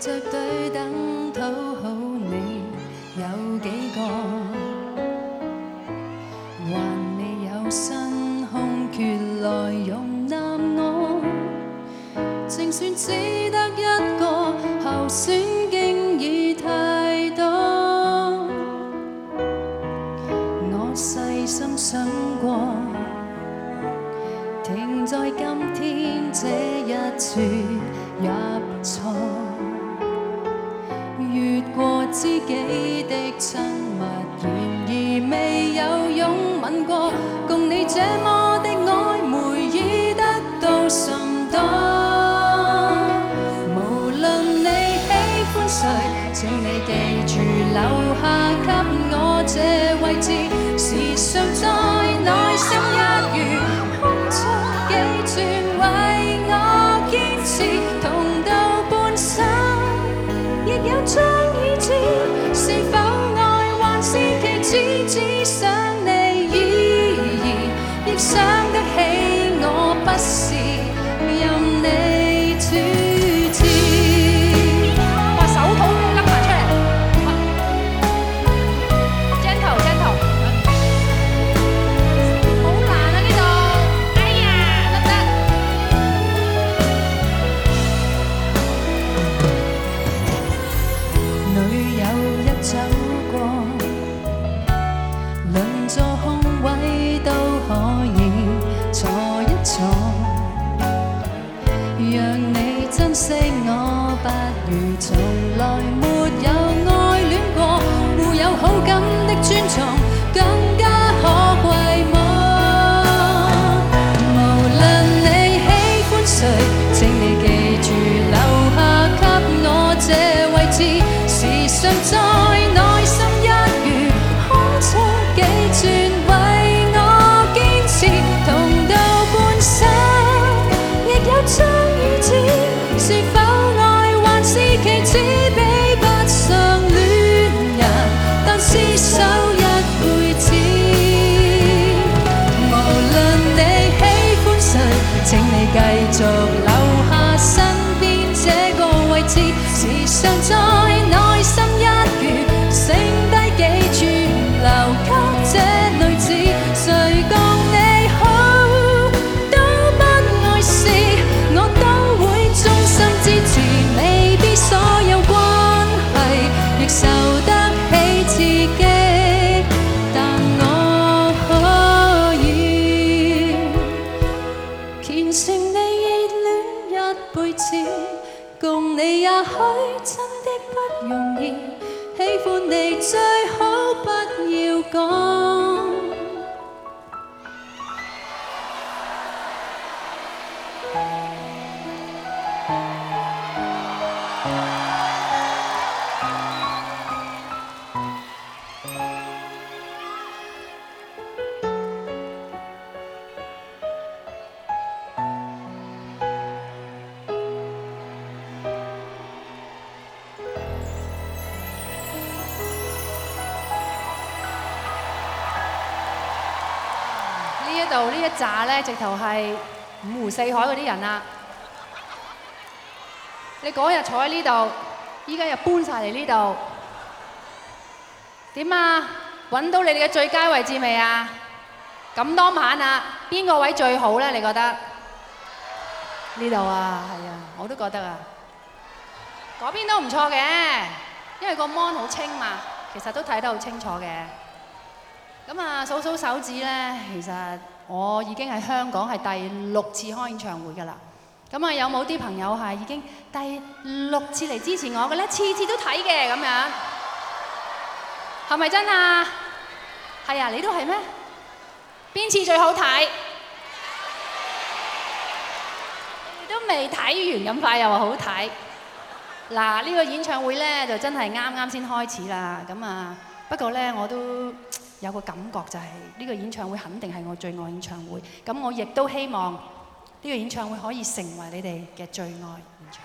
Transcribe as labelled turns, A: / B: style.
A: 着對等討好你有幾個，還未有新空缺來容納我，淨算只得一個候選經已太多。我細心想過，停在今天這一處也不錯，越過知己的親密，然而未有擁吻過，共你這麼的曖昧已得到甚多。無論你喜歡誰，請你記住留下給我這位置，時常在內心一如空出幾轉，為我堅持，痛到半生亦有張已知，是否愛還是其次，只想你依然亦想得起我，不是任你處置。把手套甩埋出嚟，鏡頭鏡頭，好難啊呢度，哎呀得唔得？女友一走過，鄰座空位都可以坐一坐，讓你珍惜我，不如從來沒有愛戀過，互有好感的尊重更加可貴麼？無論你喜歡誰，請你記住留下給我這位置，時常在內心一如空出幾轉，為我堅持，痛到半生亦有張已知，是否愛還是其次，比不上戀人，但廝守一輩子。無論你喜歡誰，請你繼續留下身邊這個位置，時常在內心一如剩低幾處，留給這女子，誰共你好都不礙事，我都會衷心支持，未必所有關係亦受得起刺激，但我可以虔誠地熱戀一輩子，共你也許真的不容易，喜歡你最好不要講。呢一紮咧，直頭係五湖四海嗰啲人啊！你嗰日坐喺呢度，依家又搬晒嚟呢度，點啊？揾到你哋嘅最佳位置未啊？咁多晚啊，邊個位最好咧？你覺得？呢度啊，係啊，我都覺得啊。嗰邊都唔錯嘅，因為個 mon 好清嘛，其實都睇得好清楚嘅。咁啊，數數手指咧，其實我已經喺香港係第6次開演唱會㗎啦。咁啊，有冇啲朋友係已經第6次嚟支持我嘅咧？次次都睇嘅咁樣，係咪真啊？係啊，你都係咩？邊次最好睇？你都未睇完咁快又話好睇。嗱，呢個演唱會咧就真係啱啱先開始啦。咁啊，不過咧我都有個感覺就係呢個演唱會肯定係我最愛演唱會，咁我亦都希望呢個演唱會可以成為你哋嘅最愛。